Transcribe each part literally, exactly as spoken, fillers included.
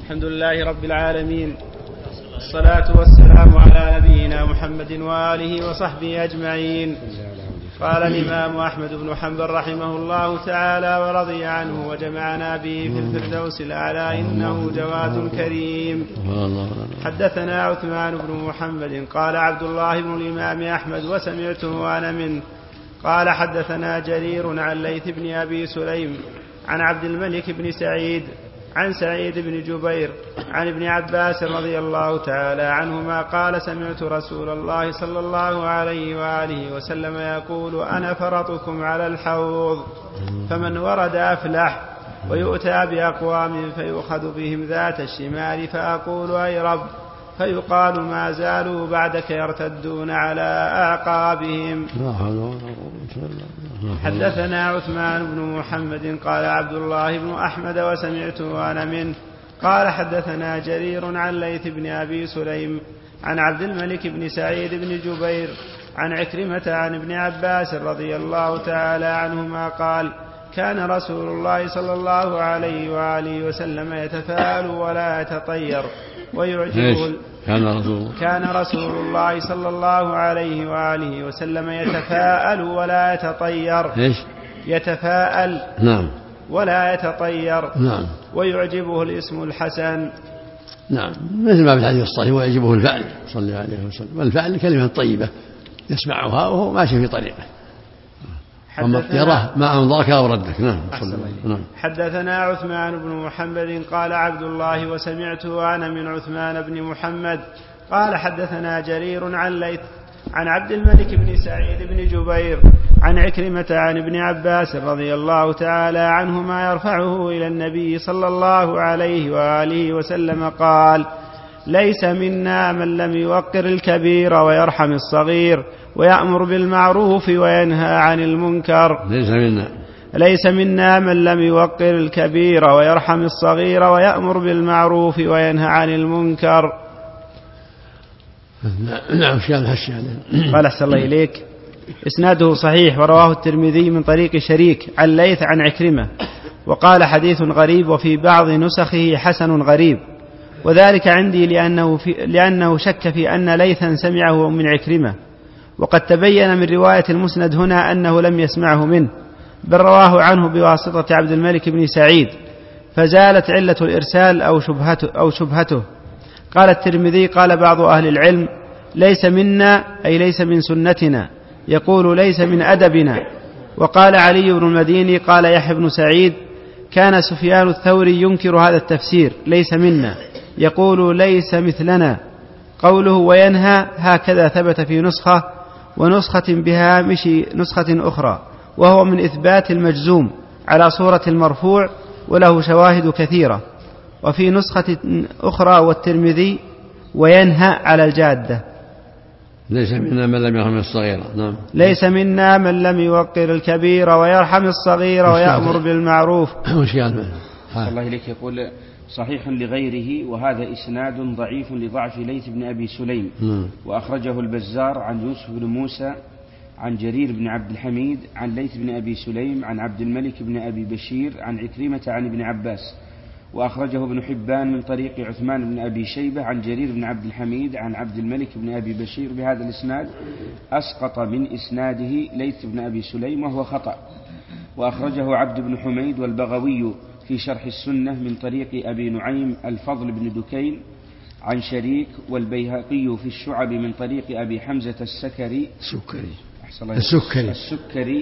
الحمد لله رب العالمين، الصلاة والسلام على نبينا محمد وآله وصحبه أجمعين. قال الإمام أحمد بن حنبل رحمه الله تعالى ورضي عنه وجمعنا به في الفردوس الأعلى، إنه جواد كريم. حدثنا عثمان بن محمد قال عبد الله بن الإمام أحمد وسمعته أنا منه قال حدثنا جرير عن ليث بن أبي سليم عن عبد الملك بن سعيد عن سعيد بن جبير عن ابن عباس رضي الله تعالى عنهما قال سمعت رسول الله صلى الله عليه وآله وسلم يقول أنا فرطكم على الحوض، فمن ورد أفلح. ويؤتى بأقوام فيؤخذ بهم ذات الشمال فأقول أي رب، فيقال ما زالوا بعدك يرتدون على أعقابهم. حدثنا عثمان بن محمد قال عبد الله بن أحمد وسمعته أنا منه قال حدثنا جرير عن ليث بن أبي سليم عن عبد الملك بن سعيد بن جبير عن عكرمة عن ابن عباس رضي الله تعالى عنهما قال كان رسول الله صلى الله عليه وآله وسلم يتفاءل ولا يتطير ويعجبه كان رسول كان رسول الله صلى الله عليه وآله وسلم يتفاءل ولا يتطير إيش؟ يتفاءل نعم ولا يتطير نعم ويعجبه الاسم الحسن. نعم، مثل ما في الحديث الصحيح ويعجبه الفعل صلى الله عليه وسلم، والفعل كلمة طيبة يسمعها وهو ماشي في طريقه. أما الطيرة ما أنظرك أو ردك. نعم. نعم. حدثنا عثمان بن محمد قال عبد الله وسمعته أنا من عثمان بن محمد قال حدثنا جرير عن ليث عن عبد الملك بن سعيد بن جبير عن عكرمة عن ابن عباس رضي الله تعالى عنهما يرفعه إلى النبي صلى الله عليه وآله وسلم قال ليس منا من لم يوقر الكبير ويرحم الصغير ويأمر بالمعروف وينهى عن المنكر. ليس منا ليس منا من لم يوقر الكبير ويرحم الصغير ويأمر بالمعروف وينهى عن المنكر. نعم. شيء الحش قال أحسن الله إليك إسناده صحيح ورواه الترمذي من طريق شريك عن ليث عن عكرمة وقال حديث غريب وفي بعض نسخه حسن غريب، وذلك عندي لأنه, في لأنه شك في أن ليثا سمعه من عكرمة، وقد تبين من رواية المسند هنا أنه لم يسمعه منه بل رواه عنه بواسطة عبد الملك بن سعيد، فزالت علة الإرسال أو شبهته, أو شبهته. قال الترمذي قال بعض أهل العلم ليس منا أي ليس من سنتنا، يقول ليس من أدبنا. وقال علي بن المديني قال يحيى بن سعيد كان سفيان الثوري ينكر هذا التفسير ليس منا، يقول ليس مثلنا. قوله وينهى هكذا ثبت في نسخة ونسخة بهامش نسخة أخرى، وهو من إثبات المجزوم على صورة المرفوع وله شواهد كثيرة. وفي نسخة أخرى والترمذي وينهى على الجادة. ليس منا من لم يرحم الصغير. نعم. ليس منا من لم يوقر الكبير ويرحم الصغير ويأمر بالمعروف. الله إليك يقول صحيح لغيره، وهذا إسناد ضعيف لضعف ليث بن أبي سليم. وأخرجه البزار عن يوسف بن موسى عن جرير بن عبد الحميد عن ليث بن أبي سليم عن عبد الملك بن أبي بشير عن عكرمة عن ابن عباس. وأخرجه ابن حبان من طريق عثمان بن أبي شيبة عن جرير بن عبد الحميد عن عبد الملك بن أبي بشير بهذا الإسناد، أسقط من إسناده ليث بن أبي سليم وهو خطأ. وأخرجه عبد بن حميد والبغوي في شرح السنة من طريق أبي نعيم الفضل بن دكين عن شريك، والبيهقي في الشعب من طريق أبي حمزة السكري السكري السكري, السكري.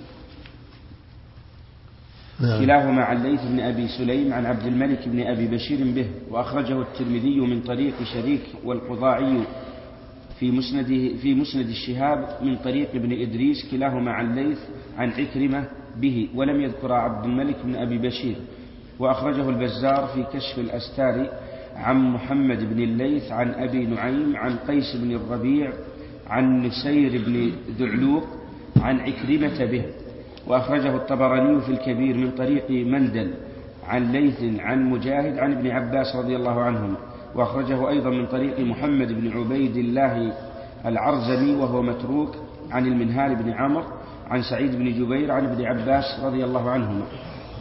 كلاهما عن ليث بن أبي سليم عن عبد الملك بن أبي بشير به. وأخرجه الترمذي من طريق شريك والقضاعي في مسنده في مسند الشهاب من طريق ابن إدريس كلاهما عن ليث عن عكرمة به، ولم يذكر عبد الملك بن أبي بشير. وأخرجه البزار في كشف الأستار عن محمد بن الليث عن أبي نعيم عن قيس بن الربيع عن نسير بن ذعلوق عن عكرمة به. وأخرجه الطبراني في الكبير من طريق مندل عن ليث عن مجاهد عن ابن عباس رضي الله عنهم. وأخرجه أيضا من طريق محمد بن عبيد الله العرزمي وهو متروك عن المنهال بن عمرو عن سعيد بن جبير عن ابن عباس رضي الله عنهما.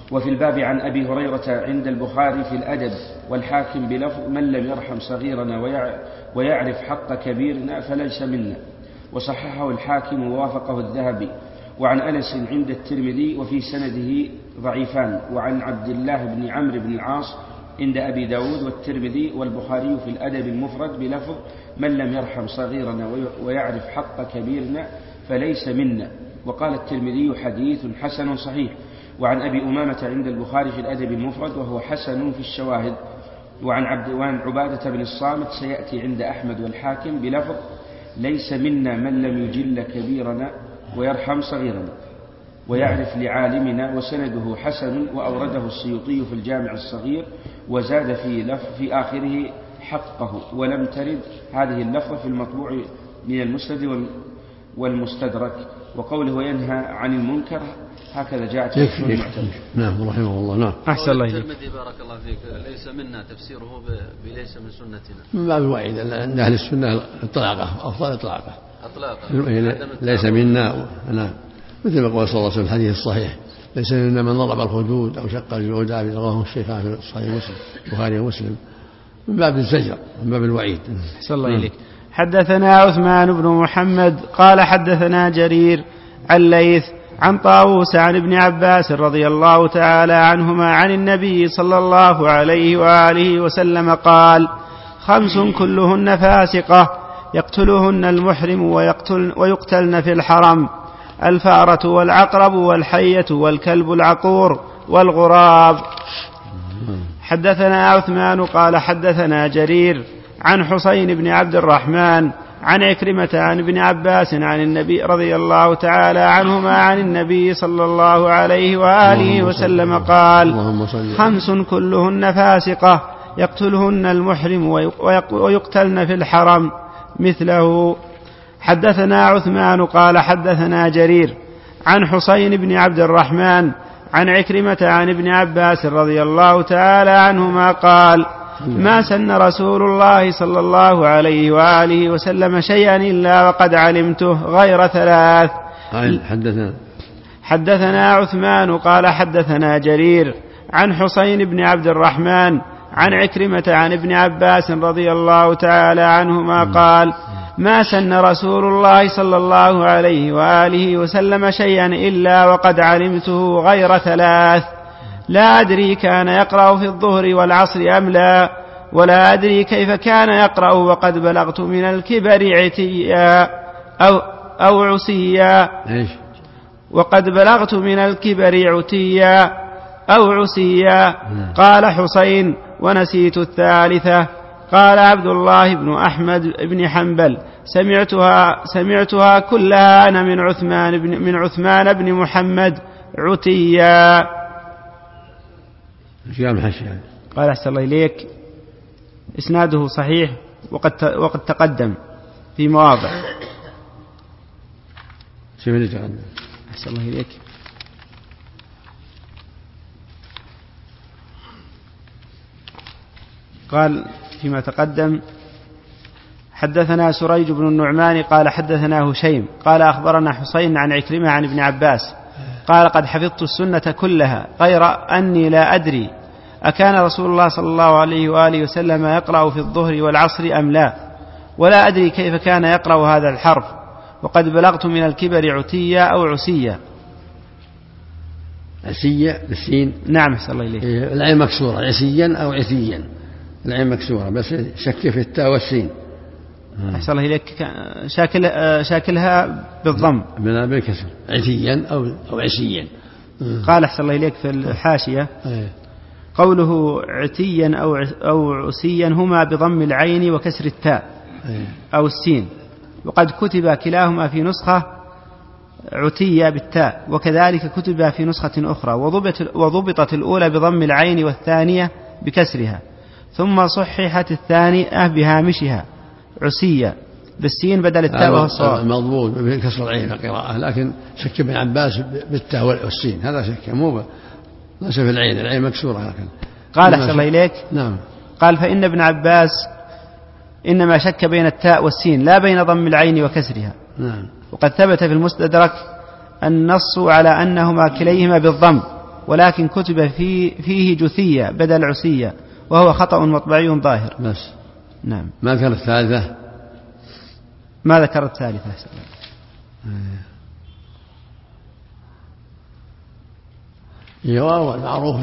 وفي الباب عن أبي هريرة عند البخاري في الأدب والحاكم بلفظ من لم يرحم صغيرنا ويعرف حق كبيرنا فليس منا، وصححه الحاكم ووافقه الذهبي. وعن أنس عند الترمذي وفي سنده ضعيفان. وعن عبد الله بن عمرو بن العاص عند أبي داود والترمذي والبخاري في الأدب المفرد بلفظ من لم يرحم صغيرنا ويعرف حق كبيرنا فليس منا. وقال الترمذي حديث حسن صحيح. وعن أبي أمامة عند البخاري في الأدب المفرد وهو حسن في الشواهد. وعن, عبد وعن عبادة بن الصامت سيأتي عند أحمد والحاكم بلفظ ليس منا من لم يجل كبيرنا ويرحم صغيرنا ويعرف لعالمنا، وسنده حسن. وأورده السيوطي في الجامع الصغير وزاد في, لف في آخره حقه، ولم ترد هذه اللفظة في المطبوع من المسند والمستدرك. وقوله ينهى عن المنكر هكذا جاءت في المعتمد. نعم رحمه الله. نعم. أحسن الله إليك. الترمذي بارك الله فيك ليس منا تفسيره بليس من سنتنا من باب الوعيد أن أهل السنة إطلاقه أفضل إطلاقه أطلاقه ليس منا. نعم مثل ما قال صلى الله عليه وسلم الحديث الصحيح ليس منا من ضرب الخدود أو شق الجلود، رواه الشيخان في صحيح مسلم البخاري ومسلم، من باب الزجر من باب الوعيد. أحسن الله إليك. حدثنا عثمان بن محمد قال حدثنا جرير عن ليث عن طاووس عن ابن عباس رضي الله تعالى عنهما عن النبي صلى الله عليه وآله وسلم قال خمس كلهن فاسقة يقتلهن المحرم ويقتل ويقتلن في الحرم: الفأرة والعقرب والحية والكلب العقور والغراب. حدثنا عثمان قال حدثنا جرير عن حسين بن عبد الرحمن عن عكرمة عن ابن عباس عن النبي رضي الله تعالى عنهما عن النبي صلى الله عليه وآله وسلم قال خمس كلهن فاسقة يقتلهن المحرم ويقتلن في الحرم مثله. حدثنا عثمان قال حدثنا جرير عن حسين بن عبد الرحمن عن عكرمة عن ابن عباس رضي الله تعالى عنهما قال ما سن رسول الله صلى الله عليه وآله وسلم شيئا إلا وقد علمته غير ثلاث. حدثنا حدثنا عثمان قال حدثنا جرير عن حسين بن عبد الرحمن عن عكرمة عن ابن عباس رضي الله تعالى عنهما قال ما سن رسول الله صلى الله عليه وآله وسلم شيئا إلا وقد علمته غير ثلاث: لا أدري كان يقرأ في الظهر والعصر أم لا، ولا أدري كيف كان يقرأ وقد بلغت من الكبر عتيا أو, أو عسيا وقد بلغت من الكبر عتيا أو عسيا. قال حسين ونسيت الثالثة. قال عبد الله بن أحمد بن حنبل سمعتها, سمعتها كلها أنا من عثمان بن, من عثمان بن محمد عتيا. قال أحسن الله إليك إسناده صحيح وقد, وقد تقدم في مواضع. أحسن الله إليك. قال فيما تقدم حدثنا سريج بن النعمان قال حدثنا هشيم قال أخبرنا حسين عن عكرمة عن ابن عباس قال قد حفظت السنة كلها غير أني لا أدري أكان رسول الله صلى الله عليه وآله وسلم يقرأ في الظهر والعصر أم لا، ولا أدري كيف كان يقرأ هذا الحرف وقد بلغت من الكبر عتيا أو عسيا. عسيا بالسين. نعم أحسن الله إليك. العين مكسورة عسيا أو عثيا، العين مكسورة بس شك في التاء والسين. أحسن الله إليك شاكل شاكلها بالضم بالكسر عتيا أو أو عسيا. قال أحسن الله إليك في الحاشية قوله عتيا أو أو عسيا هما بضم العين وكسر التاء أو السين، وقد كتب كلاهما في نسخة عتيا بالتاء، وكذلك كتب في نسخة أخرى وضبط وضبطت الأولى بضم العين والثانية بكسرها، ثم صححت الثانية بهامشها عسية بالسين بدل التاء وهو الصواب. مضبوط بكسر العين القراءة، لكن شك ابن عباس بالتاء والسين هذا شك مو ليس في العين، العين مكسورة. لكن قال أحسن الله إليك. نعم. قال فإن ابن عباس إنما شك بين التاء والسين لا بين ضم العين وكسرها. نعم. وقد ثبت في المستدرك النص على أنهما كليهما بالضم ولكن كتب فيه, فيه جثية بدل عسية، وهو خطأ مطبعي ظاهر. بس نعم. ما ذكر الثالثة؟ ما ذكر الثالثة. هو المعروف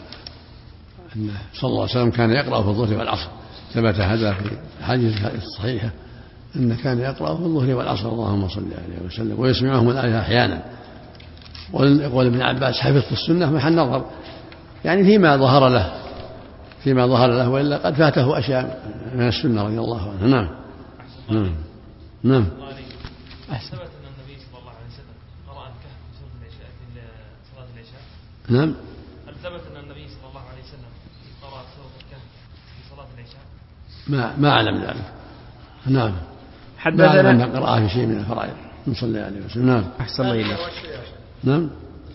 أن صلى الله عليه وسلم كان يقرأ في الظهر والعصر، ثبت هذا في الحديث الصحيحة أن كان يقرأ في الظهر والعصر اللهم صل عليه وسلم، ويسمعهم الآية أحيانا. ويقول ابن عباس حفظت السنة محل نظر، يعني فيما ظهر له فيما ظهر له وإلا قد فاته أشياء من السنة رضي الله عنه. نعم نعم نعم. ثبت أن النبي صلى الله عليه وسلم قرأ الكهف في سورة العشاء في صلاة العشاء؟ نعم. هل ثبت أن النبي صلى الله عليه وسلم قرأ سورة الكهف في صلاة العشاء؟ ما ما أعلم ذلك. نعم. حدثنا ما أعلم أن قرأ في شيء من الفرائض صلى الله عليه وسلم. نعم. أحسن الله إليك. نعم.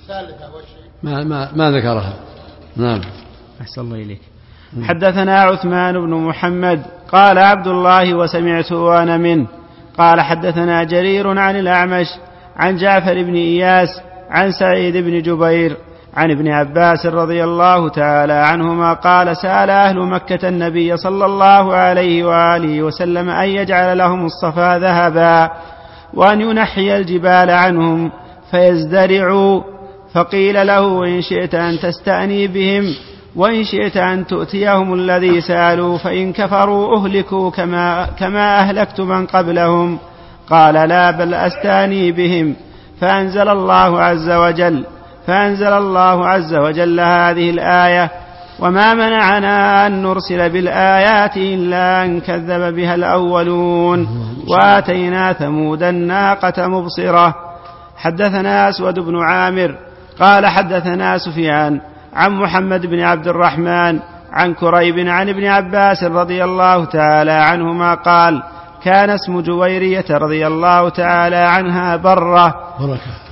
ما ما ما ذكرها. نعم. أحسن الله إليك. حدثنا عثمان بن محمد قال عبد الله وسمعت وأنا منه قال حدثنا جرير عن الأعمش عن جعفر بن إياس عن سعيد بن جبير عن ابن عباس رضي الله تعالى عنهما قال سأل أهل مكة النبي صلى الله عليه وآله وسلم أن يجعل لهم الصفا ذهبا وأن ينحي الجبال عنهم فيزدرعوا، فقيل له إن شئت أن تستأني بهم وإن شئت أن تؤتيهم الذي سألوا فإن كفروا أهلكوا كما, كما أهلكت من قبلهم. قال لا بل أستاني بهم. فأنزل الله عز وجل فأنزل الله عز وجل هذه الآية وما منعنا أن نرسل بالآيات إلا أن كذب بها الأولون وآتينا ثمود الناقة مبصرة. حدثنا أسود بن عامر قال حدثنا سفيان عن محمد بن عبد الرحمن عن كريب عن ابن عباس رضي الله تعالى عنهما قال كان اسم جويرية رضي الله تعالى عنها برة.